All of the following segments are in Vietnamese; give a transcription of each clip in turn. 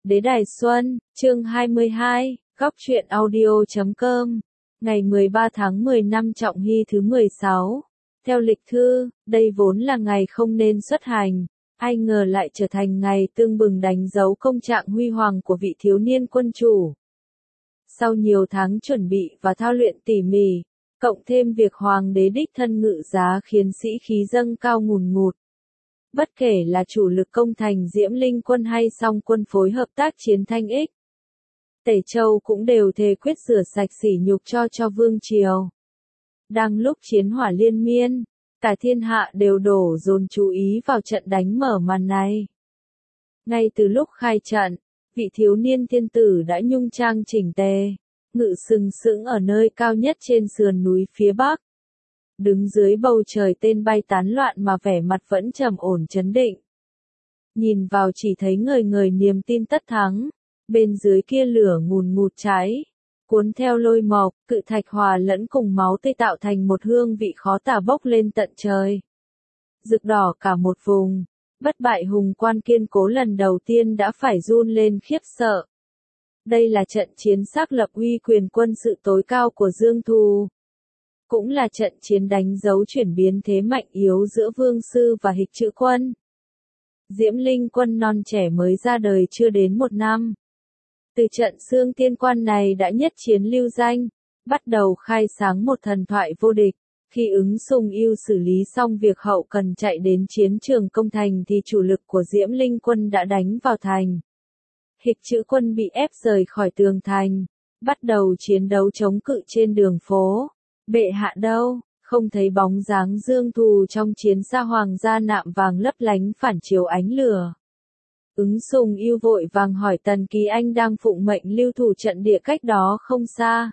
Đế Đài Xuân, chương 22, góc truyện audio.com, ngày 13 tháng 10 năm Trọng Hy thứ 16. Theo lịch thư, đây vốn là ngày không nên xuất hành, ai ngờ lại trở thành ngày tưng bừng đánh dấu công trạng huy hoàng của vị thiếu niên quân chủ. Sau nhiều tháng chuẩn bị và thao luyện tỉ mỉ, cộng thêm việc hoàng đế đích thân ngự giá khiến sĩ khí dâng cao ngùn ngụt. Bất kể là chủ lực công thành Diễm Linh quân hay song quân phối hợp tác chiến Thanh Ích, Tề Châu cũng đều thề quyết rửa sạch sỉ nhục cho vương triều. Đang lúc chiến hỏa liên miên, cả thiên hạ đều đổ dồn chú ý vào trận đánh mở màn này. Ngay từ lúc khai trận, vị thiếu niên thiên tử đã nhung trang chỉnh tề, ngự sừng sững ở nơi cao nhất trên sườn núi phía bắc. Đứng dưới bầu trời tên bay tán loạn mà vẻ mặt vẫn trầm ổn trấn định. Nhìn vào chỉ thấy ngời ngời niềm tin tất thắng, bên dưới kia lửa ngùn ngụt cháy, cuốn theo lôi mộc, cự thạch hòa lẫn cùng máu tươi tạo thành một hương vị khó tả bốc lên tận trời. Rực đỏ cả một vùng, bất bại hùng quan kiên cố lần đầu tiên đã phải run lên khiếp sợ. Đây là trận chiến xác lập uy quyền quân sự tối cao của Dương Thù. Cũng là trận chiến đánh dấu chuyển biến thế mạnh yếu giữa Vương Sư và Hịch Chữ quân. Diễm Linh quân non trẻ mới ra đời chưa đến một năm. Từ trận Xương Tiên Quan này đã nhất chiến lưu danh, bắt đầu khai sáng một thần thoại vô địch. Khi Ứng Sùng Ưu xử lý xong việc hậu cần chạy đến chiến trường công thành thì chủ lực của Diễm Linh quân đã đánh vào thành. Hịch Chữ quân bị ép rời khỏi tường thành, bắt đầu chiến đấu chống cự trên đường phố. Bệ hạ đâu, không thấy bóng dáng Dương Thù trong chiến xa hoàng gia nạm vàng lấp lánh phản chiếu ánh lửa. Ứng Sùng Ưu vội vàng hỏi Tần Kỳ Anh đang phụng mệnh lưu thủ trận địa cách đó không xa.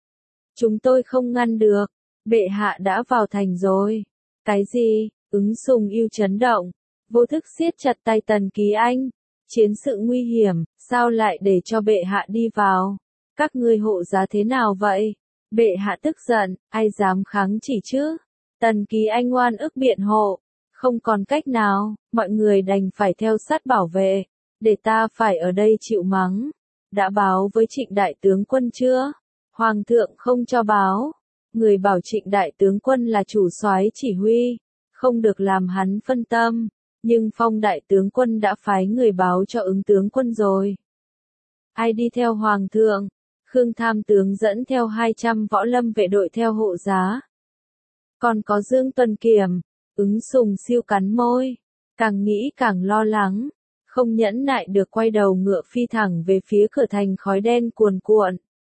Chúng tôi không ngăn được, bệ hạ đã vào thành rồi. Cái gì? Ứng Sùng Ưu chấn động, vô thức siết chặt tay Tần Kỳ Anh. Chiến sự nguy hiểm, sao lại để cho bệ hạ đi vào? Các ngươi hộ giá thế nào vậy? Bệ hạ tức giận, ai dám kháng chỉ chứ? Tần Kỳ Anh oan ức biện hộ. Không còn cách nào, mọi người đành phải theo sát bảo vệ. Để ta phải ở đây chịu mắng. Đã báo với Trịnh đại tướng quân chưa? Hoàng thượng không cho báo. Người bảo Trịnh đại tướng quân là chủ soái chỉ huy, không được làm hắn phân tâm. Nhưng Phong đại tướng quân đã phái người báo cho Ứng tướng quân rồi. Ai đi theo hoàng thượng? Khương Tham tướng dẫn theo 200 võ lâm vệ đội theo hộ giá. Còn có Dương Tuần Kiểm. Ứng Sùng Siêu cắn môi, càng nghĩ càng lo lắng, không nhẫn nại được quay đầu ngựa phi thẳng về phía cửa thành khói đen cuồn cuộn.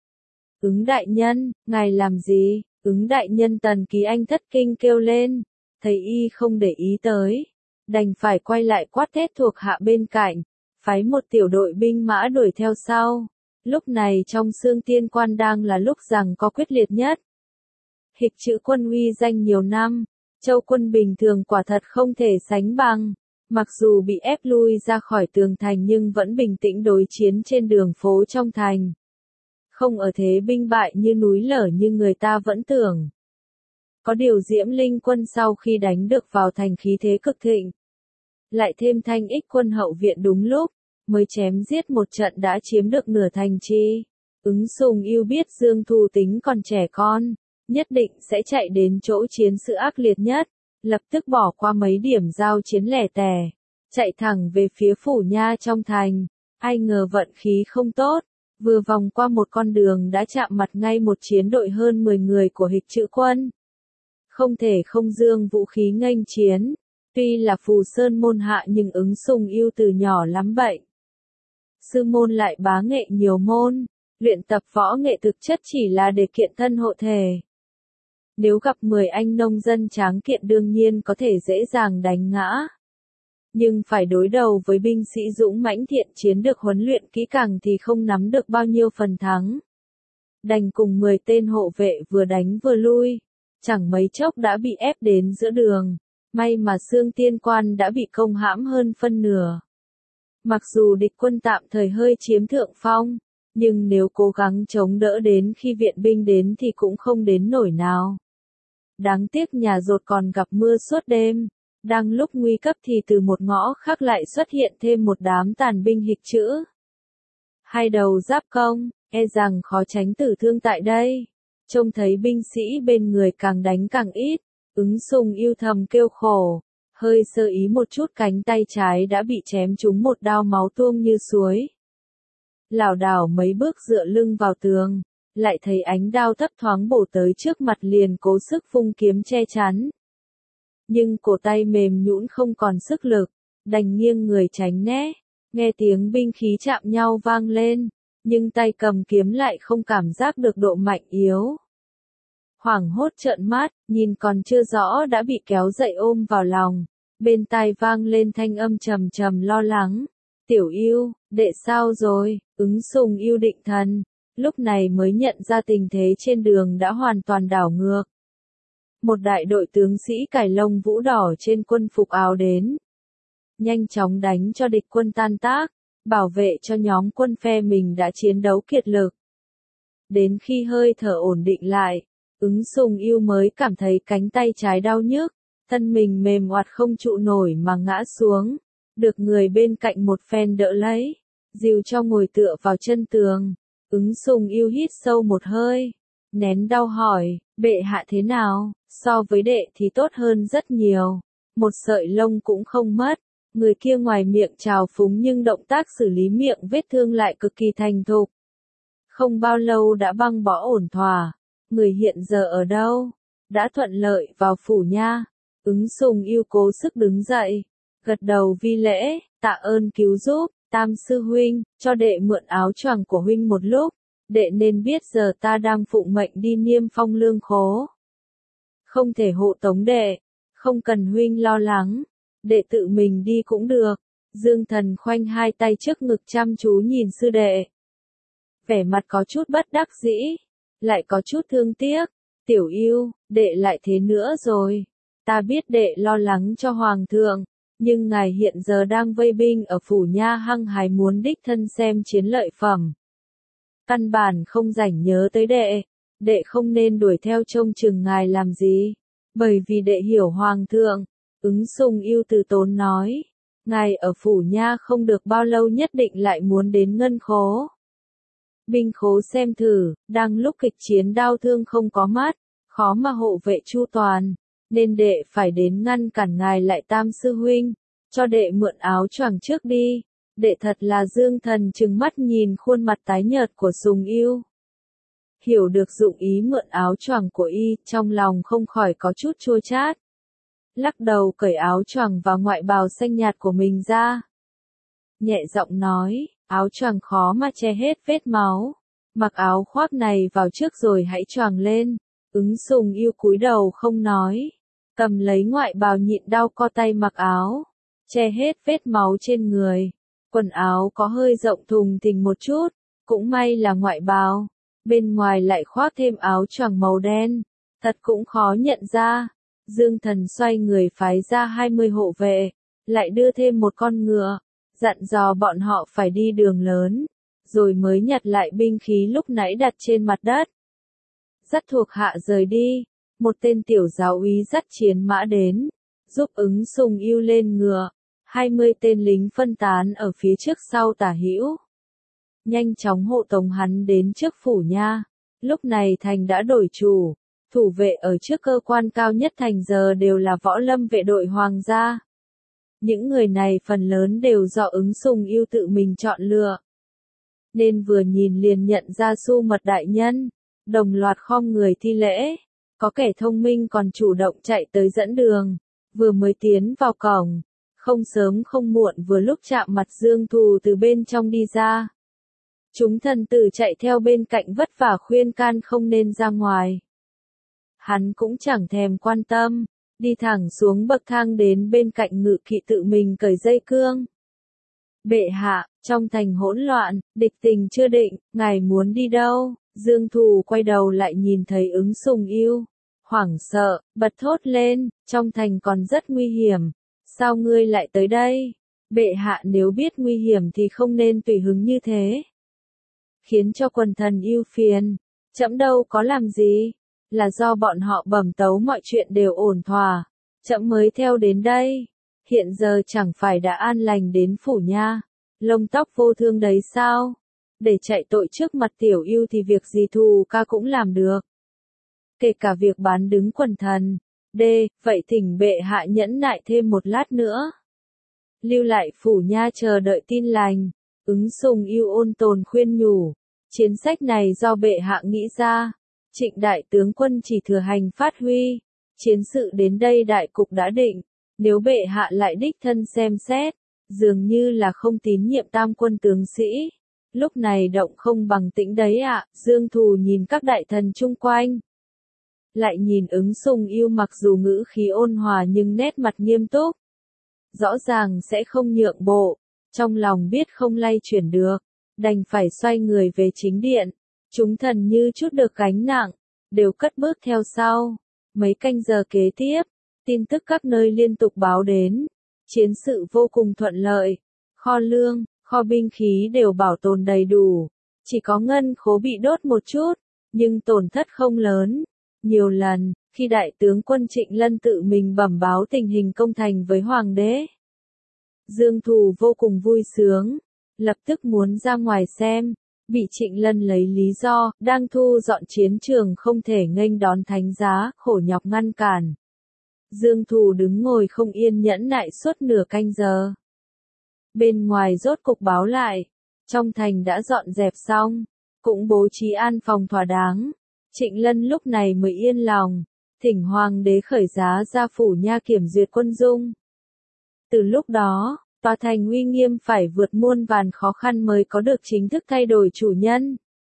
Ứng đại nhân, ngài làm gì? Ứng đại nhân Tần Kỳ Anh thất kinh kêu lên, thấy y không để ý tới, đành phải quay lại quát thét thuộc hạ bên cạnh, phái một tiểu đội binh mã đuổi theo sau. Lúc này trong Xương Tiên Quan đang là lúc giằng co quyết liệt nhất. Hịch Chữ quân uy danh nhiều năm, Châu quân bình thường quả thật không thể sánh bằng. Mặc dù bị ép lui ra khỏi tường thành nhưng vẫn bình tĩnh đối chiến trên đường phố trong thành. Không ở thế binh bại như núi lở như người ta vẫn tưởng. Có điều Diễm Linh quân sau khi đánh được vào thành khí thế cực thịnh. Lại thêm Thanh Ích quân hậu viện đúng lúc, mới chém giết một trận đã chiếm được nửa thành chi. Ứng Sùng Ưu biết Dương Thù tính còn trẻ con, nhất định sẽ chạy đến chỗ chiến sự ác liệt nhất, lập tức bỏ qua mấy điểm giao chiến lẻ tẻ, chạy thẳng về phía phủ nha trong thành. Ai ngờ vận khí không tốt, vừa vòng qua một con đường đã chạm mặt ngay một chiến đội hơn 10 người của Hịch Chữ quân. Không thể không dương vũ khí nghênh chiến, tuy là Phù Sơn môn hạ nhưng Ứng Sùng Ưu từ nhỏ lắm bệnh. Sư môn lại bá nghệ nhiều môn, luyện tập võ nghệ thực chất chỉ là để kiện thân hộ thể. Nếu gặp 10 anh nông dân tráng kiện đương nhiên có thể dễ dàng đánh ngã. Nhưng phải đối đầu với binh sĩ dũng mãnh thiện chiến được huấn luyện kỹ càng thì không nắm được bao nhiêu phần thắng. Đành cùng 10 tên hộ vệ vừa đánh vừa lui, chẳng mấy chốc đã bị ép đến giữa đường. May mà Xương Tiên Quan đã bị công hãm hơn phân nửa. Mặc dù địch quân tạm thời hơi chiếm thượng phong, nhưng nếu cố gắng chống đỡ đến khi viện binh đến thì cũng không đến nổi nào. Đáng tiếc nhà Dột còn gặp mưa suốt đêm, đang lúc nguy cấp thì từ một ngõ khác lại xuất hiện thêm một đám tàn binh Hịch Chữ. hai đầu giáp công, e rằng khó tránh tử thương tại đây. Trông thấy binh sĩ bên người càng đánh càng ít, Ứng Sùng yêu thầm kêu khổ, hơi sơ ý một chút cánh tay trái đã bị chém trúng một đao máu tuôn như suối. Lảo đảo mấy bước dựa lưng vào tường, lại thấy ánh đao thấp thoáng bổ tới trước mặt liền cố sức vung kiếm che chắn. Nhưng cổ tay mềm nhũn không còn sức lực, đành nghiêng người tránh né, nghe tiếng binh khí chạm nhau vang lên, nhưng tay cầm kiếm lại không cảm giác được độ mạnh yếu. Hoảng hốt trợn mắt, nhìn còn chưa rõ đã bị kéo dậy ôm vào lòng, bên tai vang lên thanh âm trầm trầm lo lắng. Tiểu Yêu, đệ sao rồi? Ứng Sùng Yêu định thần, lúc này mới nhận ra tình thế trên đường đã hoàn toàn đảo ngược. Một đại đội tướng sĩ cải lông vũ đỏ trên quân phục áo đến, nhanh chóng đánh cho địch quân tan tác, bảo vệ cho nhóm quân phe mình đã chiến đấu kiệt lực. Đến khi hơi thở ổn định lại, Ứng Sùng Yêu mới cảm thấy cánh tay trái đau nhức, thân mình mềm oặt không trụ nổi mà ngã xuống, được người bên cạnh một phen đỡ lấy, dìu cho ngồi tựa vào chân tường. Ứng Sùng Yêu hít sâu một hơi, nén đau hỏi, bệ hạ thế nào? So với đệ thì tốt hơn rất nhiều, một sợi lông cũng không mất. Người kia ngoài miệng trào phúng nhưng động tác xử lý miệng vết thương lại cực kỳ thành thục. Không bao lâu đã băng bó ổn thỏa. Người hiện giờ ở đâu? Đã thuận lợi vào phủ nha. Ứng Sùng Yêu cố sức đứng dậy, gật đầu vi lễ, tạ ơn cứu giúp, Tam sư huynh, cho đệ mượn áo choàng của huynh một lúc. Đệ nên biết giờ ta đang phụng mệnh đi Niêm Phong lương khố, không thể hộ tống đệ, không cần huynh lo lắng. Đệ tự mình đi cũng được. Dương Thần khoanh hai tay trước ngực chăm chú nhìn sư đệ, vẻ mặt có chút bất đắc dĩ, lại có chút thương tiếc. Tiểu Yêu, đệ lại thế nữa rồi. Ta biết đệ lo lắng cho hoàng thượng, nhưng ngài hiện giờ đang vây binh ở phủ nha hăng hái muốn đích thân xem chiến lợi phẩm, căn bản không rảnh nhớ tới đệ. Đệ không nên đuổi theo trông chừng ngài làm gì, bởi vì đệ hiểu hoàng thượng. Ứng Sùng Yêu từ tốn nói, ngài ở phủ nha không được bao lâu nhất định lại muốn đến ngân khố. Binh khố xem thử, đang lúc kịch chiến đau thương không có mắt, khó mà hộ vệ chu toàn, nên đệ phải đến ngăn cản ngài lại. Tam sư huynh, cho đệ mượn áo choàng trước đi. Đệ thật là Dương Thần trừng mắt nhìn khuôn mặt tái nhợt của Sùng Yêu. Hiểu được dụng ý mượn áo choàng của y, trong lòng không khỏi có chút chua chát. Lắc đầu cởi áo choàng và ngoại bào xanh nhạt của mình ra. Nhẹ giọng nói, áo choàng khó mà che hết vết máu. Mặc áo khoác này vào trước rồi hãy choàng lên. Ứng Sùng Yêu cúi đầu không nói, cầm lấy ngoại bào nhịn đau co tay mặc áo, che hết vết máu trên người. Quần áo có hơi rộng thùng thình một chút, cũng may là ngoại bào, bên ngoài lại khoác thêm áo choàng màu đen, thật cũng khó nhận ra. Dương Thần xoay người phái ra 20 hộ vệ, lại đưa thêm một con ngựa, dặn dò bọn họ phải đi đường lớn, rồi mới nhặt lại binh khí lúc nãy đặt trên mặt đất. Dắt thuộc hạ rời đi, một tên tiểu giáo úy dắt chiến mã đến, giúp Ứng Sùng Yêu lên ngựa. 20 tên lính phân tán ở phía trước sau tả hữu, nhanh chóng hộ tống hắn đến trước phủ nha. Lúc này thành đã đổi chủ, thủ vệ ở trước cơ quan cao nhất thành giờ đều là võ lâm vệ đội hoàng gia. Những người này phần lớn đều do Ứng Sùng Yêu tự mình chọn lựa, nên vừa nhìn liền nhận ra Su Mật đại nhân, đồng loạt khom người thi lễ. Có kẻ thông minh còn chủ động chạy tới dẫn đường, vừa mới tiến vào cổng, không sớm không muộn vừa lúc chạm mặt Dương Thù từ bên trong đi ra. Chúng thần tử chạy theo bên cạnh vất vả khuyên can không nên ra ngoài. Hắn cũng chẳng thèm quan tâm, đi thẳng xuống bậc thang đến bên cạnh ngự kỵ tự mình cởi dây cương. Bệ hạ, trong thành hỗn loạn, địch tình chưa định, ngài muốn đi đâu? Dương Thù quay đầu lại nhìn thấy Ứng Sùng Yêu, hoảng sợ, bật thốt lên, trong thành còn rất nguy hiểm. Sao ngươi lại tới đây? Bệ hạ nếu biết nguy hiểm thì không nên tùy hứng như thế, khiến cho quần thần ưu phiền. Trẫm đâu có làm gì, là do bọn họ bẩm tấu mọi chuyện đều ổn thỏa, trẫm mới theo đến đây. Hiện giờ chẳng phải đã an lành đến phủ nha, lông tóc vô thương đấy sao? để chạy tội trước mặt Tiểu Yêu thì việc gì Thù ca cũng làm được. Kể cả việc bán đứng quần thần. D. Vậy thỉnh bệ hạ nhẫn nại thêm một lát nữa. Lưu lại phủ nha chờ đợi tin lành. Ứng Sùng Yêu ôn tồn khuyên nhủ. Chiến sách này do bệ hạ nghĩ ra. Trịnh đại tướng quân chỉ thừa hành phát huy. Chiến sự đến đây đại cục đã định. Nếu bệ hạ lại đích thân xem xét, dường như là không tín nhiệm tam quân tướng sĩ. Lúc này động không bằng tĩnh đấy ạ. Dương Thù nhìn các đại thần chung quanh. Lại nhìn Ứng Sùng Yêu mặc dù ngữ khí ôn hòa nhưng nét mặt nghiêm túc. Rõ ràng sẽ không nhượng bộ. Trong lòng biết không lay chuyển được. Đành phải xoay người về chính điện. Chúng thần như chút được gánh nặng. Đều cất bước theo sau. Mấy canh giờ kế tiếp. Tin tức các nơi liên tục báo đến. Chiến sự vô cùng thuận lợi. Kho lương, kho binh khí đều bảo tồn đầy đủ. Chỉ có ngân khố bị đốt một chút. Nhưng tổn thất không lớn. Nhiều lần, khi đại tướng quân Trịnh Lân tự mình bẩm báo tình hình công thành với hoàng đế. Dương Thù vô cùng vui sướng. Lập tức muốn ra ngoài xem. Bị Trịnh Lân lấy lý do, đang thu dọn chiến trường không thể nghênh đón thánh giá, khổ nhọc ngăn cản. Dương Thù đứng ngồi không yên nhẫn nại suốt nửa canh giờ. Bên ngoài rốt cục báo lại. Trong thành đã dọn dẹp xong. Cũng bố trí an phòng thỏa đáng. Trịnh Lân lúc này mới yên lòng. Thỉnh hoàng đế khởi giá ra phủ nha kiểm duyệt quân dung. Từ lúc đó, tòa thành uy nghiêm phải vượt muôn vàn khó khăn mới có được chính thức thay đổi chủ nhân.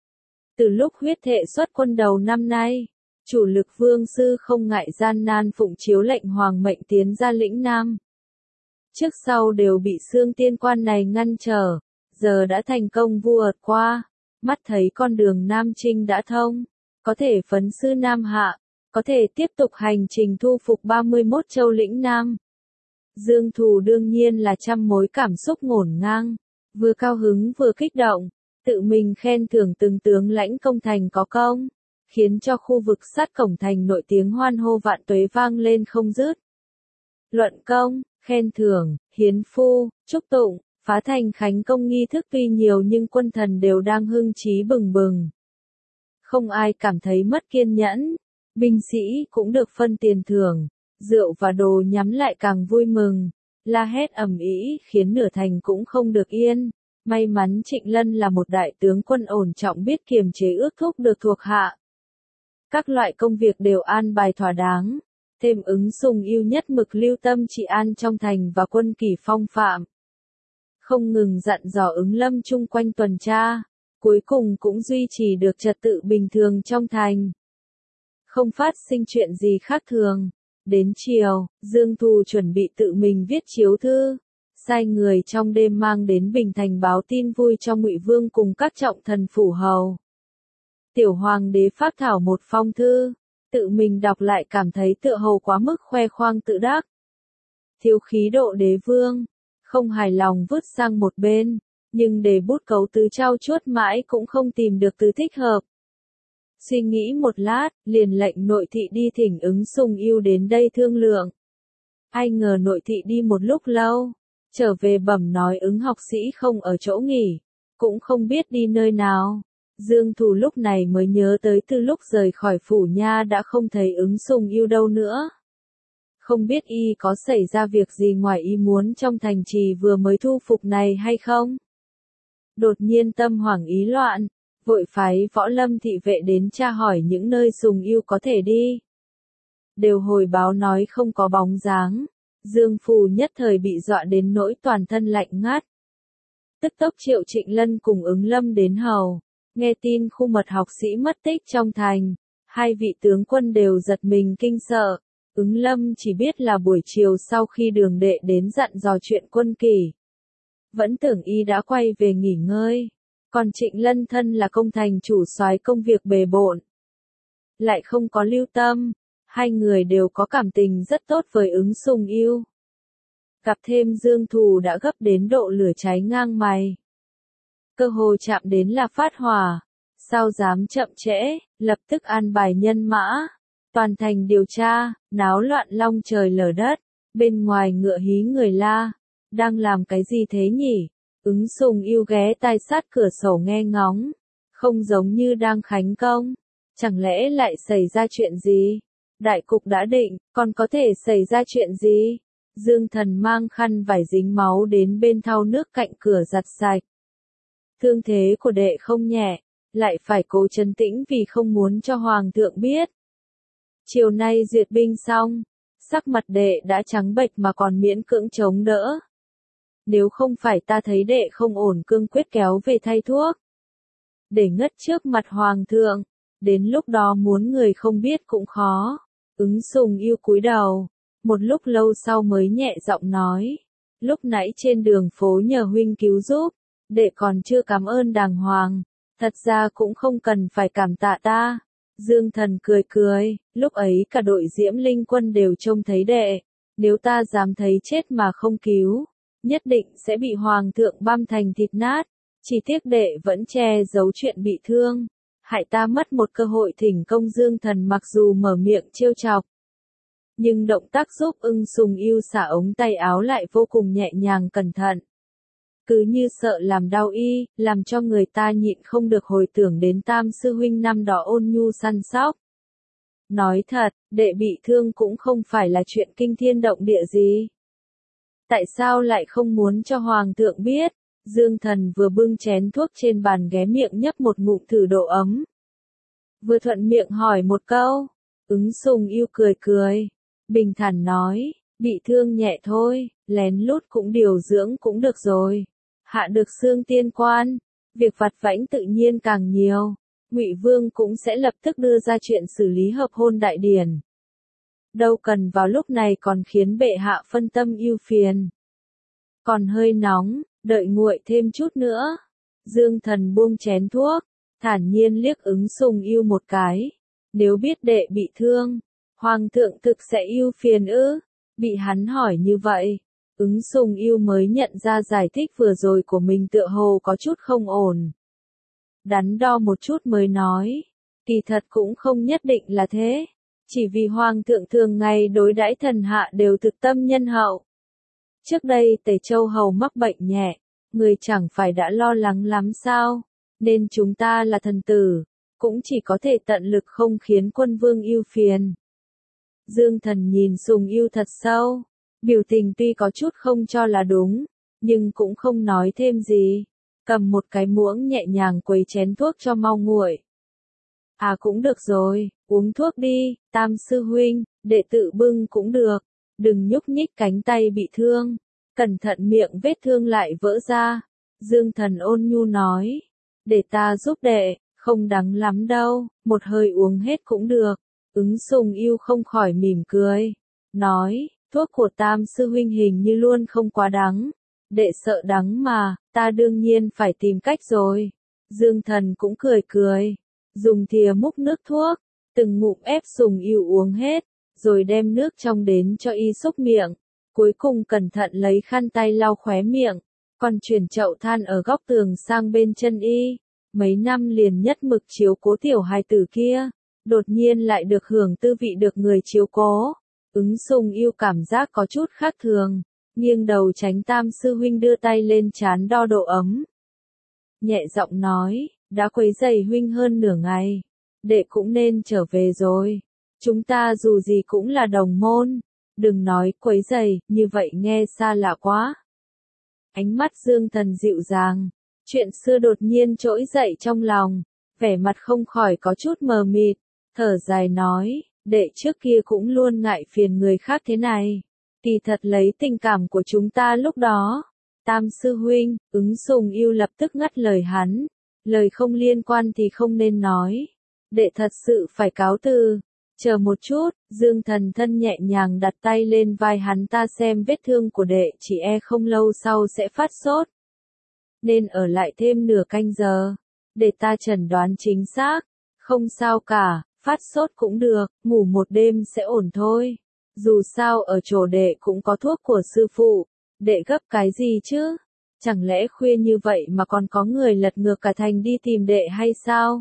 Từ lúc huyết thệ xuất quân đầu năm nay, chủ lực Vương Sư không ngại gian nan phụng chiếu lệnh hoàng mệnh tiến ra lĩnh Nam. Trước sau đều bị xương tiên quan này ngăn trở, giờ đã thành công vượt qua, mắt thấy con đường Nam Trinh đã thông, có thể phấn sư Nam Hạ, có thể tiếp tục hành trình thu phục 31 châu lĩnh Nam. Dương Thù đương nhiên là trăm mối cảm xúc ngổn ngang, vừa cao hứng vừa kích động, tự mình khen thưởng từng tướng lãnh công thành có công, khiến cho khu vực sát cổng thành nội tiếng hoan hô vạn tuế vang lên không dứt. Luận công, khen thưởng, hiến phu, chúc tụng, phá thành khánh công nghi thức tuy nhiều nhưng quân thần đều đang hưng trí bừng bừng. Không ai cảm thấy mất kiên nhẫn, binh sĩ cũng được phân tiền thưởng. Rượu và đồ nhắm lại càng vui mừng, la hét ầm ĩ khiến nửa thành cũng không được yên. May mắn Trịnh Lân là một đại tướng quân ổn trọng biết kiềm chế ước thúc được thuộc hạ. Các loại công việc đều an bài thỏa đáng, thêm Ứng Sùng Yêu nhất mực lưu tâm trị an trong thành và quân kỷ phong phạm. Không ngừng dặn dò Ứng Lâm chung quanh tuần tra, cuối cùng cũng duy trì được trật tự bình thường trong thành. Không phát sinh chuyện gì khác thường. Đến chiều, Dương Thù chuẩn bị tự mình viết chiếu thư, sai người trong đêm mang đến Bình Thành báo tin vui cho Ngụy Vương cùng các trọng thần phủ hầu. Tiểu hoàng đế phác thảo một phong thư, tự mình đọc lại cảm thấy tựa hồ quá mức khoe khoang tự đắc. Thiếu khí độ đế vương, không hài lòng vứt sang một bên, nhưng để bút cấu tứ trao chuốt mãi cũng không tìm được từ thích hợp. Suy nghĩ một lát, liền lệnh nội thị đi thỉnh Ứng Sùng Yêu đến đây thương lượng. Ai ngờ nội thị đi một lúc lâu, trở về bẩm nói Ứng học sĩ không ở chỗ nghỉ, cũng không biết đi nơi nào. Dương Thù lúc này mới nhớ tới từ lúc rời khỏi phủ nha đã không thấy Ứng Sùng Yêu đâu nữa. Không biết y có xảy ra việc gì ngoài ý muốn trong thành trì vừa mới thu phục này hay không? Đột nhiên tâm hoảng ý loạn. Vội phái Võ Lâm thị vệ đến tra hỏi những nơi Sùng Yêu có thể đi. Đều hồi báo nói không có bóng dáng. Dương Phù nhất thời bị dọa đến nỗi toàn thân lạnh ngắt. Tức tốc triệu Trịnh Lân cùng Ứng Lâm đến hầu. Nghe tin khu mật học sĩ mất tích trong thành. Hai vị tướng quân đều giật mình kinh sợ. Ứng Lâm chỉ biết là buổi chiều sau khi Đường Đệ đến dặn dò chuyện quân kỷ. Vẫn tưởng y đã quay về nghỉ ngơi. Còn Trịnh Lân thân là công thành chủ soái công việc bề bộn. Lại không có lưu tâm, hai người đều có cảm tình rất tốt với Ứng Sùng Yêu. Gặp thêm Dương Thù đã gấp đến độ lửa cháy ngang mày. Cơ hội chạm đến là phát hỏa, sao dám chậm trễ, lập tức an bài nhân mã. Toàn thành điều tra, náo loạn long trời lở đất, bên ngoài ngựa hí người la. Đang làm cái gì thế nhỉ? Ứng Sùng Yêu ghé tai sát cửa sổ nghe ngóng, không giống như đang khánh công. Chẳng lẽ lại xảy ra chuyện gì? Đại cục đã định, còn có thể xảy ra chuyện gì? Dương Thần mang khăn vải dính máu đến bên thau nước cạnh cửa giặt sạch. Thương thế của đệ không nhẹ, lại phải cố trấn tĩnh vì không muốn cho hoàng thượng biết. Chiều nay duyệt binh xong, sắc mặt đệ đã trắng bệch mà còn miễn cưỡng chống đỡ. Nếu không phải ta thấy đệ không ổn cương quyết kéo về thay thuốc. Để ngất trước mặt hoàng thượng, đến lúc đó muốn người không biết cũng khó. Ứng Sùng Yêu cúi đầu, một lúc lâu sau mới nhẹ giọng nói. Lúc nãy trên đường phố nhờ huynh cứu giúp, đệ còn chưa cảm ơn đàng hoàng, thật ra cũng không cần phải cảm tạ ta. Dương Thần cười cười, lúc ấy cả đội Diễm Linh quân đều trông thấy đệ, nếu ta dám thấy chết mà không cứu, nhất định sẽ bị hoàng thượng băm thành thịt nát, chỉ tiếc đệ vẫn che giấu chuyện bị thương, hại ta mất một cơ hội thỉnh công. Dương Thần mặc dù mở miệng trêu chọc, nhưng động tác giúp Ứng Sùng Yêu xả ống tay áo lại vô cùng nhẹ nhàng cẩn thận. Cứ như sợ làm đau y, làm cho người ta nhịn không được hồi tưởng đến Tam sư huynh năm đó ôn nhu săn sóc. Nói thật, đệ bị thương cũng không phải là chuyện kinh thiên động địa gì. Tại sao lại không muốn cho hoàng thượng biết? Dương Thần vừa bưng chén thuốc trên bàn ghé miệng nhấp một ngụm thử độ ấm. Vừa thuận miệng hỏi một câu, Ứng Sùng Yêu cười cười, bình thản nói, bị thương nhẹ thôi, lén lút cũng điều dưỡng cũng được rồi. Hạ được xương tiên quan, việc vặt vãnh tự nhiên càng nhiều, Ngụy Vương cũng sẽ lập tức đưa ra chuyện xử lý hợp hôn đại điển. Đâu cần vào lúc này còn khiến bệ hạ phân tâm ưu phiền. Còn hơi nóng, đợi nguội thêm chút nữa. Dương Thần buông chén thuốc, thản nhiên liếc Ứng Sùng Yêu một cái. Nếu biết đệ bị thương, hoàng thượng thực sẽ ưu phiền ư? Bị hắn hỏi như vậy, Ứng Sùng Yêu mới nhận ra giải thích vừa rồi của mình tựa hồ có chút không ổn. Đắn đo một chút mới nói, kỳ thật cũng không nhất định là thế, chỉ vì hoàng thượng thường ngày đối đãi thần hạ đều thực tâm nhân hậu. Trước đây Tề Châu hầu mắc bệnh nhẹ, người chẳng phải đã lo lắng lắm sao, nên chúng ta là thần tử, cũng chỉ có thể tận lực không khiến quân vương ưu phiền. Dương Thần nhìn Sùng Yêu thật sâu, biểu tình tuy có chút không cho là đúng, nhưng cũng không nói thêm gì, cầm một cái muỗng nhẹ nhàng quấy chén thuốc cho mau nguội. À cũng được rồi, uống thuốc đi, Tam sư huynh, đệ tự bưng cũng được, đừng nhúc nhích cánh tay bị thương, cẩn thận miệng vết thương lại vỡ ra. Dương Thần ôn nhu nói, để ta giúp đệ, không đắng lắm đâu, một hơi uống hết cũng được. Ứng Sùng Yêu không khỏi mỉm cười, nói, thuốc của Tam sư huynh hình như luôn không quá đắng, đệ sợ đắng mà, ta đương nhiên phải tìm cách rồi. Dương Thần cũng cười cười, dùng thìa múc nước thuốc, từng ngụm ép Sùng Yêu uống hết, rồi đem nước trong đến cho y xúc miệng, cuối cùng cẩn thận lấy khăn tay lau khóe miệng, còn chuyển chậu than ở góc tường sang bên chân y. Mấy năm liền nhất mực chiếu cố tiểu hài tử kia, đột nhiên lại được hưởng tư vị được người chiếu cố. Ứng Sùng Yêu cảm giác có chút khác thường, nghiêng đầu tránh Tam sư huynh đưa tay lên trán đo độ ấm. Nhẹ giọng nói, đã quấy rầy huynh hơn nửa ngày, đệ cũng nên trở về rồi. Chúng ta dù gì cũng là đồng môn, đừng nói quấy rầy, như vậy nghe xa lạ quá. Ánh mắt Dương Thần dịu dàng, chuyện xưa đột nhiên trỗi dậy trong lòng, vẻ mặt không khỏi có chút mờ mịt, thở dài nói, đệ trước kia cũng luôn ngại phiền người khác thế này, kỳ thật lấy tình cảm của chúng ta lúc đó. Tam sư huynh, Ứng Sùng Yêu lập tức ngắt lời hắn, lời không liên quan thì không nên nói, đệ thật sự phải cáo từ. Chờ một chút, Dương Thần thân nhẹ nhàng đặt tay lên vai hắn, ta xem vết thương của đệ chỉ e không lâu sau sẽ phát sốt, nên ở lại thêm nửa canh giờ, để ta chẩn đoán chính xác. Không sao cả, phát sốt cũng được, ngủ một đêm sẽ ổn thôi. Dù sao ở chỗ đệ cũng có thuốc của sư phụ, đệ gấp cái gì chứ? Chẳng lẽ khuya như vậy mà còn có người lật ngược cả thành đi tìm đệ hay sao?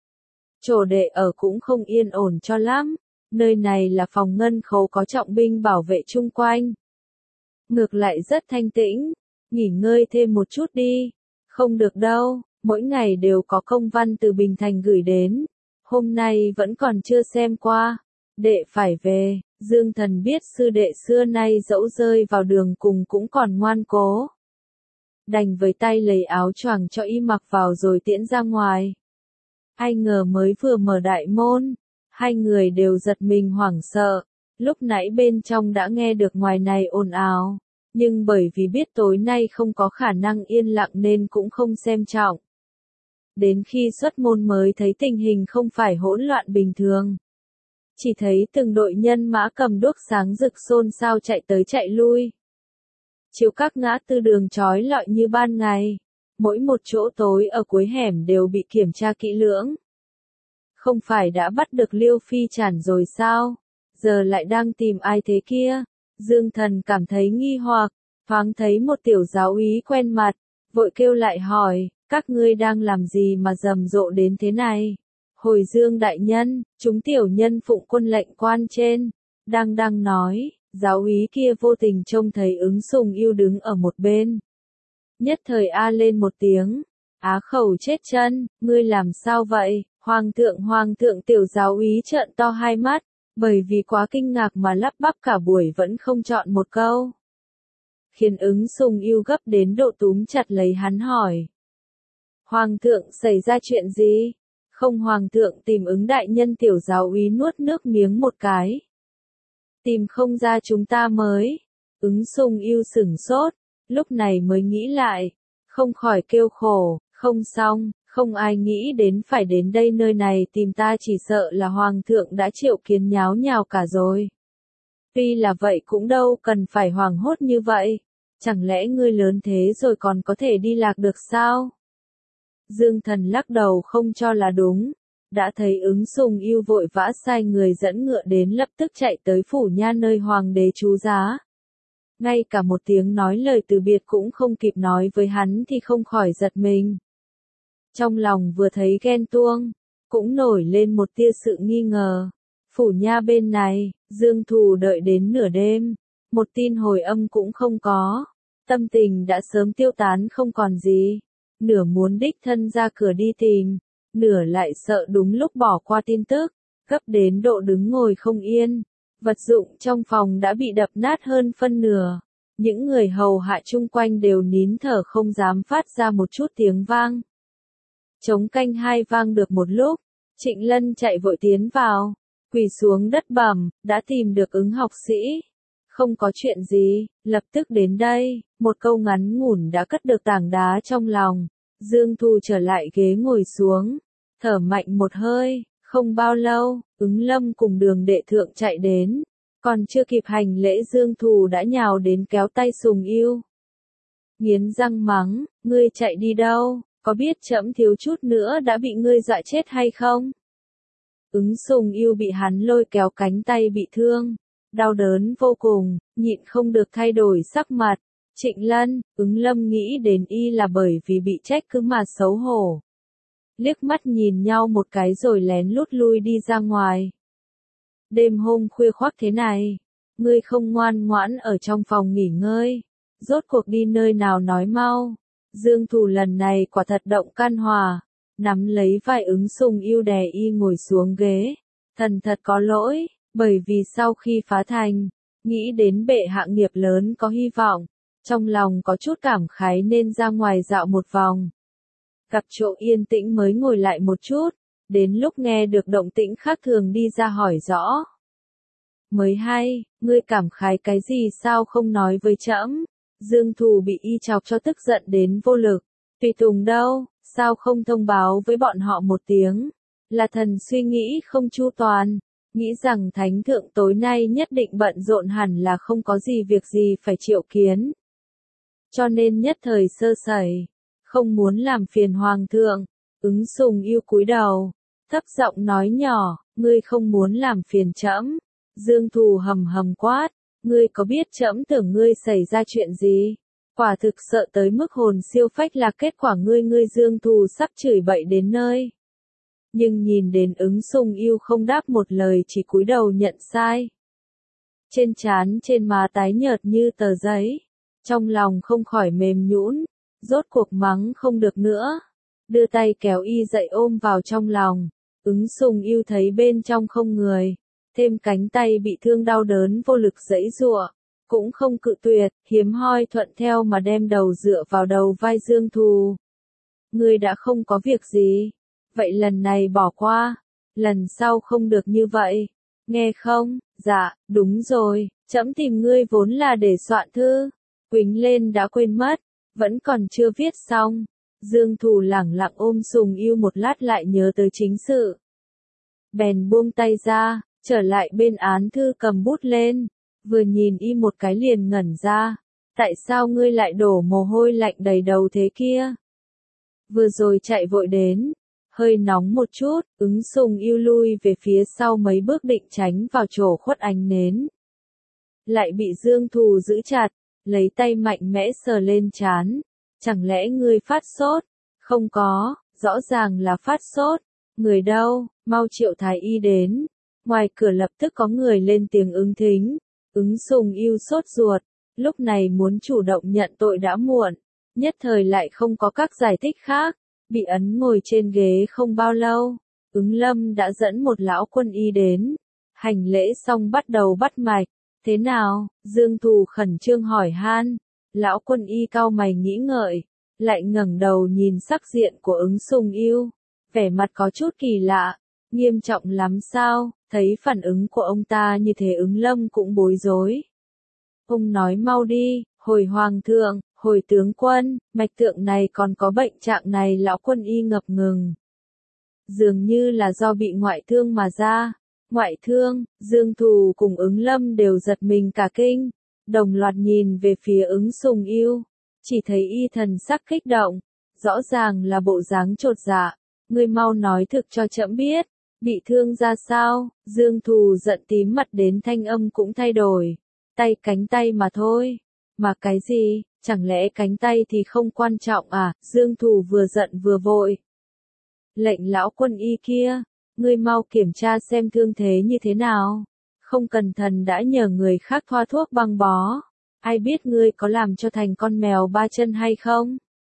Chỗ đệ ở cũng không yên ổn cho lắm, nơi này là phòng ngân khấu có trọng binh bảo vệ chung quanh. Ngược lại rất thanh tĩnh, nghỉ ngơi thêm một chút đi. Không được đâu, mỗi ngày đều có công văn từ Bình Thành gửi đến. Hôm nay vẫn còn chưa xem qua. Đệ phải về, Dương Thần biết sư đệ xưa nay dẫu rơi vào đường cùng cũng còn ngoan cố. Đành với tay lấy áo choàng cho y mặc vào rồi tiễn ra ngoài. Ai ngờ mới vừa mở đại môn, hai người đều giật mình hoảng sợ. Lúc nãy bên trong đã nghe được ngoài này ồn ào, nhưng bởi vì biết tối nay không có khả năng yên lặng nên cũng không xem trọng. Đến khi xuất môn mới thấy tình hình không phải hỗn loạn bình thường. Chỉ thấy từng đội nhân mã cầm đuốc sáng rực xôn xao chạy tới chạy lui. Chiếu các ngã tư đường chói lọi như ban ngày. Mỗi một chỗ tối ở cuối hẻm đều bị kiểm tra kỹ lưỡng. Không phải đã bắt được Liêu Phi Trản rồi sao? Giờ lại đang tìm ai thế kia? Dương Thần cảm thấy nghi hoặc, thoáng thấy một tiểu giáo úy quen mặt, vội kêu lại hỏi, các ngươi đang làm gì mà rầm rộ đến thế này? Hồi Dương đại nhân, chúng tiểu nhân phụng quân lệnh quan trên. Đang nói, giáo úy kia vô tình trông thấy Ứng Sùng Yêu đứng ở một bên. Nhất thời a lên một tiếng, á khẩu chết chân, ngươi làm sao vậy? Hoàng thượng, tiểu giáo úy trợn to hai mắt, bởi vì quá kinh ngạc mà lắp bắp cả buổi vẫn không chọn một câu. Khiến Ứng Sùng Yêu gấp đến độ túm chặt lấy hắn hỏi. Hoàng thượng xảy ra chuyện gì? Không, Hoàng thượng tìm Ứng đại nhân. Tiểu giáo úy nuốt nước miếng một cái. Tìm không ra chúng ta mới. Ứng Sùng Yêu sửng sốt, lúc này mới nghĩ lại, không khỏi kêu khổ, không xong, không ai nghĩ đến phải đến đây nơi này tìm ta, chỉ sợ là Hoàng thượng đã triệu kiến nháo nhào cả rồi. Tuy là vậy cũng đâu cần phải hoảng hốt như vậy, chẳng lẽ ngươi lớn thế rồi còn có thể đi lạc được sao? Dương Thần lắc đầu không cho là đúng, đã thấy Ứng Sùng Yêu vội vã sai người dẫn ngựa đến, lập tức chạy tới phủ nha nơi hoàng đế trú giá. Ngay cả một tiếng nói lời từ biệt cũng không kịp nói với hắn thì không khỏi giật mình. Trong lòng vừa thấy ghen tuông, cũng nổi lên một tia sự nghi ngờ. Phủ nha bên này, Dương Thù đợi đến nửa đêm, một tin hồi âm cũng không có. Tâm tình đã sớm tiêu tán không còn gì. Nửa muốn đích thân ra cửa đi tìm, nửa lại sợ đúng lúc bỏ qua tin tức, gấp đến độ đứng ngồi không yên. Vật dụng trong phòng đã bị đập nát hơn phân nửa. Những người hầu hạ chung quanh đều nín thở không dám phát ra một chút tiếng vang. Trống canh hai vang được một lúc, Trịnh Lân chạy vội tiến vào, quỳ xuống đất bẩm, đã tìm được Ứng học sĩ. Không có chuyện gì, lập tức đến đây. Một câu ngắn ngủn đã cất được tảng đá trong lòng. Dương Thù trở lại ghế ngồi xuống, thở mạnh một hơi. Không bao lâu, Ứng Lâm cùng Đường đệ thượng chạy đến, còn chưa kịp hành lễ Dương Thù đã nhào đến kéo tay Sùng Yêu. Nghiến răng mắng, ngươi chạy đi đâu, có biết trẫm thiếu chút nữa đã bị ngươi dọa chết hay không? Ứng Sùng Yêu bị hắn lôi kéo cánh tay bị thương, đau đớn vô cùng, nhịn không được thay đổi sắc mặt. Trịnh Lân, Ứng Lâm nghĩ đến y là bởi vì bị trách cứ mà xấu hổ. Liếc mắt nhìn nhau một cái rồi lén lút lui đi ra ngoài. Đêm hôm khuya khoắt thế này, ngươi không ngoan ngoãn ở trong phòng nghỉ ngơi, rốt cuộc đi nơi nào nói mau. Dương Thù lần này quả thật động can hòa, nắm lấy vai Ứng Sùng Yêu đè y ngồi xuống ghế. Thần thật có lỗi, bởi vì sau khi phá thành, nghĩ đến bệ hạ nghiệp lớn có hy vọng, trong lòng có chút cảm khái nên ra ngoài dạo một vòng. Gặp chỗ yên tĩnh mới ngồi lại một chút, đến lúc nghe được động tĩnh khác thường đi ra hỏi rõ. Mới hay, ngươi cảm khái cái gì sao không nói với trẫm? Dương Thù bị y chọc cho tức giận đến vô lực. Tùy tùng đâu, sao không thông báo với bọn họ một tiếng? Là thần suy nghĩ không chu toàn, nghĩ rằng thánh thượng tối nay nhất định bận rộn, hẳn là không có gì việc gì phải triệu kiến. Cho nên nhất thời sơ sẩy, không muốn làm phiền hoàng thượng. Ứng Sùng Yêu cúi đầu, thấp giọng nói nhỏ, ngươi không muốn làm phiền trẫm. Dương Thù hầm hầm quát, ngươi có biết trẫm tưởng ngươi xảy ra chuyện gì? Quả thực sợ tới mức hồn siêu phách lạc, kết quả ngươi Dương Thù sắp chửi bậy đến nơi. Nhưng nhìn đến Ứng Sùng Yêu không đáp một lời, chỉ cúi đầu nhận sai. Trên trán trên má tái nhợt như tờ giấy, Trong lòng không khỏi mềm nhũn, rốt cuộc mắng không được nữa. Đưa tay kéo y dậy ôm vào trong lòng. Ứng Sùng Yêu thấy bên trong không người, thêm cánh tay bị thương đau đớn vô lực giãy giụa, cũng không cự tuyệt, hiếm hoi thuận theo mà đem đầu dựa vào đầu vai Dương Thù. Ngươi đã không có việc gì, vậy lần này bỏ qua, lần sau không được như vậy, nghe không? Dạ, đúng rồi, trẫm tìm ngươi vốn là để soạn thư, quýnh lên đã quên mất, vẫn còn chưa viết xong. Dương Thù lẳng lặng ôm Sùng Yêu một lát lại nhớ tới chính sự. Bèn buông tay ra, trở lại bên án thư cầm bút lên, vừa nhìn y một cái liền ngẩn ra. Tại sao ngươi lại đổ mồ hôi lạnh đầy đầu thế kia? Vừa rồi chạy vội đến, hơi nóng một chút, Ứng Sùng Yêu lui về phía sau mấy bước định tránh vào chỗ khuất ánh nến. Lại bị Dương Thù giữ chặt, lấy tay mạnh mẽ sờ lên trán. Chẳng lẽ ngươi phát sốt? Không có, rõ ràng là phát sốt. Người đâu, mau triệu thái y đến. Ngoài cửa lập tức có người lên tiếng ứng thính. Ứng Sùng Yêu sốt ruột, lúc này muốn chủ động nhận tội đã muộn, nhất thời lại không có các giải thích khác. Bị ấn ngồi trên ghế không bao lâu, Ứng Lâm đã dẫn một lão quân y đến. Hành lễ xong bắt đầu bắt mạch. Thế nào? Dương Thù khẩn trương hỏi han. Lão quân y cau mày nghĩ ngợi, lại ngẩng đầu nhìn sắc diện của Ứng Sùng Yêu, vẻ mặt có chút kỳ lạ. Nghiêm trọng lắm sao? Thấy phản ứng của ông ta như thế Ứng Lâm cũng bối rối. Ông nói mau đi, hồi hoàng thượng, hồi tướng quân, mạch tượng này còn có bệnh trạng này. Lão quân y ngập ngừng. Dường như là do bị ngoại thương mà ra. Ngoại thương? Dương Thù cùng Ứng Lâm đều giật mình cả kinh, đồng loạt nhìn về phía Ứng Sùng Yêu, chỉ thấy y thần sắc kích động, rõ ràng là bộ dáng chột dạ. Ngươi mau nói thực cho trẫm biết, bị thương ra sao? Dương Thù giận tím mặt đến thanh âm cũng thay đổi. Cánh tay mà thôi. Mà cái gì? Chẳng lẽ cánh tay thì không quan trọng à? Dương Thù vừa giận vừa vội. Lệnh lão quân y kia, ngươi mau kiểm tra xem thương thế như thế nào. Không cẩn thận đã nhờ người khác thoa thuốc băng bó. Ai biết ngươi có làm cho thành con mèo ba chân hay không?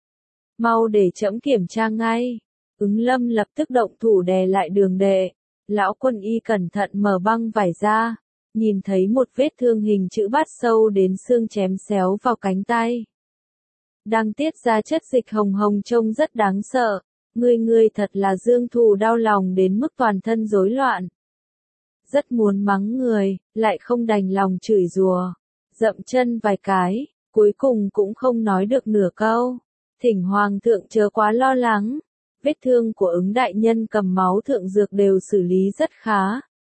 Mau để trẫm kiểm tra ngay. Ứng Lâm lập tức động thủ đè lại Đường Đệ. Lão quân y cẩn thận mở băng vải ra, nhìn thấy một vết thương hình chữ bát sâu đến xương chém xéo vào cánh tay. Đang tiết ra chất dịch hồng hồng trông rất đáng sợ. Ngươi thật là Dương Thù đau lòng đến mức toàn thân rối loạn. Rất muốn mắng người, lại không đành lòng chửi rủa, dậm chân vài cái, cuối cùng cũng không nói được nửa câu. Thỉnh hoàng thượng chớ quá lo lắng, vết thương của Ứng đại nhân cầm máu thượng dược đều xử lý rất khá.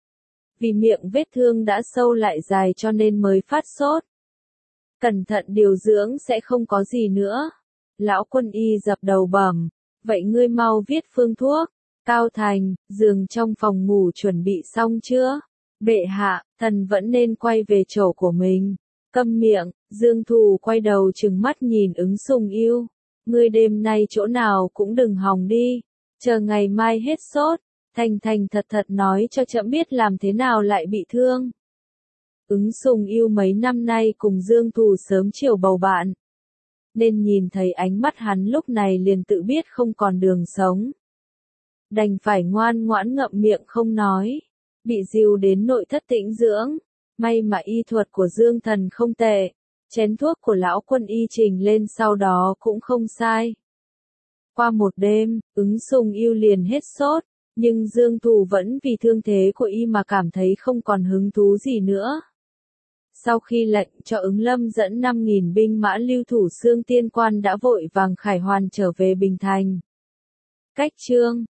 Vì miệng vết thương đã sâu lại dài cho nên mới phát sốt. Cẩn thận điều dưỡng sẽ không có gì nữa. Lão quân y dập đầu bẩm, vậy ngươi mau viết phương thuốc. Cao Thành, giường trong phòng ngủ chuẩn bị xong chưa? Bệ hạ, thần vẫn nên quay về chỗ của mình. Câm miệng. Dương Thù quay đầu trừng mắt nhìn Ứng Sùng Yêu. Ngươi đêm nay chỗ nào cũng đừng hòng đi. Chờ ngày mai hết sốt. Thành thật nói cho trẫm biết làm thế nào lại bị thương. Ứng Sùng Yêu mấy năm nay cùng Dương Thù sớm chiều bầu bạn, nên nhìn thấy ánh mắt hắn lúc này liền tự biết không còn đường sống. Đành phải ngoan ngoãn ngậm miệng không nói. Bị dìu đến nội thất tĩnh dưỡng. May mà y thuật của Dương Thần không tệ. Chén thuốc của lão quân y trình lên sau đó cũng không sai. Qua một đêm, Ứng Sùng Yêu liền hết sốt. Nhưng Dương Thù vẫn vì thương thế của y mà cảm thấy không còn hứng thú gì nữa. Sau khi lệnh cho Ứng Lâm dẫn 5.000 binh mã lưu thủ Xương Tiên Quan đã vội vàng khải hoàn trở về Bình Thành. Cách chương